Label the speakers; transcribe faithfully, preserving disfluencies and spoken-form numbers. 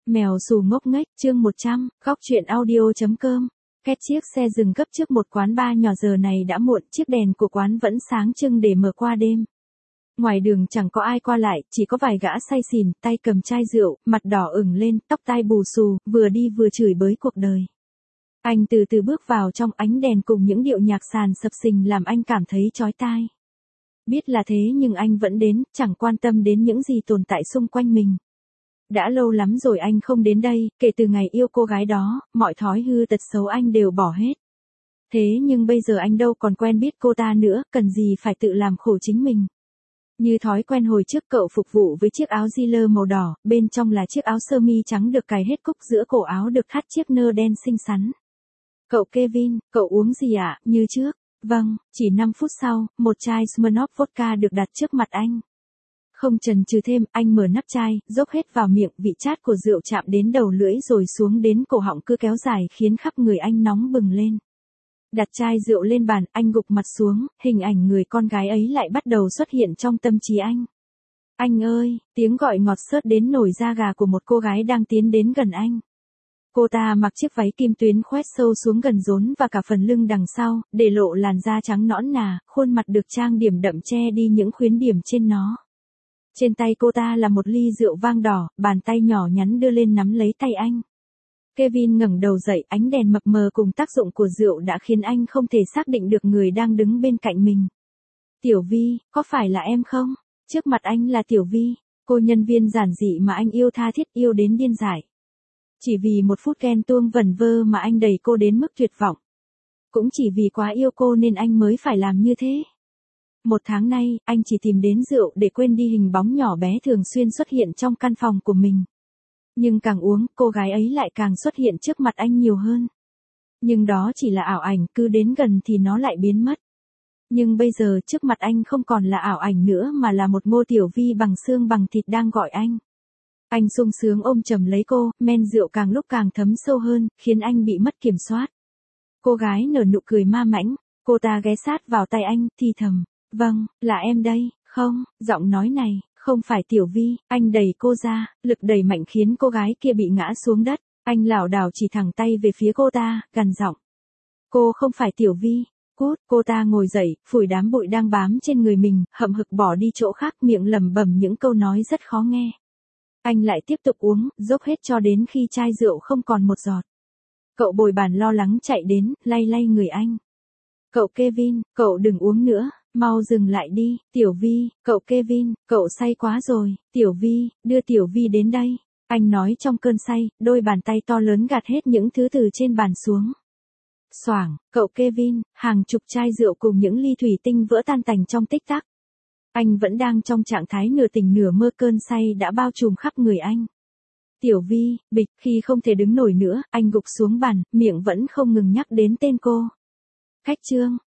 Speaker 1: Mèo xù ngốc nghếch, chương một trăm, góc truyện audio.com. Két chiếc xe dừng gấp trước một quán bar nhỏ, giờ này đã muộn, chiếc đèn của quán vẫn sáng trưng để mở qua đêm. Ngoài đường chẳng có ai qua lại, chỉ có vài gã say xỉn, tay cầm chai rượu, mặt đỏ ửng lên, tóc tai bù xù, vừa đi vừa chửi bới cuộc đời. Anh từ từ bước vào trong, ánh đèn cùng những điệu nhạc sàn sập sình làm anh cảm thấy chói tai. Biết là thế nhưng anh vẫn đến, chẳng quan tâm đến những gì tồn tại xung quanh mình. Đã lâu lắm rồi anh không đến đây, kể từ ngày yêu cô gái đó, mọi thói hư tật xấu anh đều bỏ hết. Thế nhưng bây giờ anh đâu còn quen biết cô ta nữa, cần gì phải tự làm khổ chính mình. Như thói quen hồi trước, cậu phục vụ với chiếc áo Ziller màu đỏ, bên trong là chiếc áo sơ mi trắng được cài hết cúc, giữa cổ áo được thắt chiếc nơ đen xinh xắn. Cậu Kevin, cậu uống gì ạ? À? Như trước. Vâng, chỉ năm phút sau, một chai Smirnoff vodka được đặt trước mặt anh. Không chần chừ thêm, anh mở nắp chai, dốc hết vào miệng, vị chát của rượu chạm đến đầu lưỡi rồi xuống đến cổ họng cứ kéo dài khiến khắp người anh nóng bừng lên. Đặt chai rượu lên bàn, anh gục mặt xuống, hình ảnh người con gái ấy lại bắt đầu xuất hiện trong tâm trí anh. Anh ơi, tiếng gọi ngọt xớt đến nổi da gà của một cô gái đang tiến đến gần anh. Cô ta mặc chiếc váy kim tuyến khoét sâu xuống gần rốn và cả phần lưng đằng sau, để lộ làn da trắng nõn nà, khuôn mặt được trang điểm đậm che đi những khuyến điểm trên nó. Trên tay cô ta là một ly rượu vang đỏ, bàn tay nhỏ nhắn đưa lên nắm lấy tay anh. Kevin ngẩng đầu dậy, ánh đèn mập mờ cùng tác dụng của rượu đã khiến anh không thể xác định được người đang đứng bên cạnh mình. Tiểu Vi, có phải là em không? Trước mặt anh là Tiểu Vi, cô nhân viên giản dị mà anh yêu tha thiết, yêu đến điên dại. Chỉ vì một phút ghen tuông vẩn vơ mà anh đẩy cô đến mức tuyệt vọng. Cũng chỉ vì quá yêu cô nên anh mới phải làm như thế. Một tháng nay, anh chỉ tìm đến rượu để quên đi hình bóng nhỏ bé thường xuyên xuất hiện trong căn phòng của mình. Nhưng càng uống, cô gái ấy lại càng xuất hiện trước mặt anh nhiều hơn. Nhưng đó chỉ là ảo ảnh, cứ đến gần thì nó lại biến mất. Nhưng bây giờ trước mặt anh không còn là ảo ảnh nữa mà là một Ngô Tiểu Vi bằng xương bằng thịt đang gọi anh. Anh sung sướng ôm chầm lấy cô, men rượu càng lúc càng thấm sâu hơn, khiến anh bị mất kiểm soát. Cô gái nở nụ cười ma mãnh, cô ta ghé sát vào tay anh, thì thầm. Vâng, là em đây. Không, giọng nói này, không phải Tiểu Vi. Anh đẩy cô ra, lực đẩy mạnh khiến cô gái kia bị ngã xuống đất. Anh lảo đảo chỉ thẳng tay về phía cô ta, gằn giọng. Cô không phải Tiểu Vi. Cút. Cô ta ngồi dậy, phủi đám bụi đang bám trên người mình, hậm hực bỏ đi chỗ khác, miệng lẩm bẩm những câu nói rất khó nghe. Anh lại tiếp tục uống, dốc hết cho đến khi chai rượu không còn một giọt. Cậu bồi bàn lo lắng chạy đến, lay lay người anh. Cậu Kevin, cậu đừng uống nữa, mau dừng lại đi. Tiểu Vi, cậu Kevin, cậu say quá rồi. Tiểu Vi, đưa Tiểu Vi đến đây. Anh nói trong cơn say, đôi bàn tay to lớn gạt hết những thứ từ trên bàn xuống. Xoảng, cậu Kevin, hàng chục chai rượu cùng những ly thủy tinh vỡ tan tành trong tích tắc. Anh vẫn đang trong trạng thái nửa tỉnh nửa mơ, cơn say đã bao trùm khắp người anh. Tiểu Vi, bịch, khi không thể đứng nổi nữa, anh gục xuống bàn, miệng vẫn không ngừng nhắc đến tên cô. Khách Trương,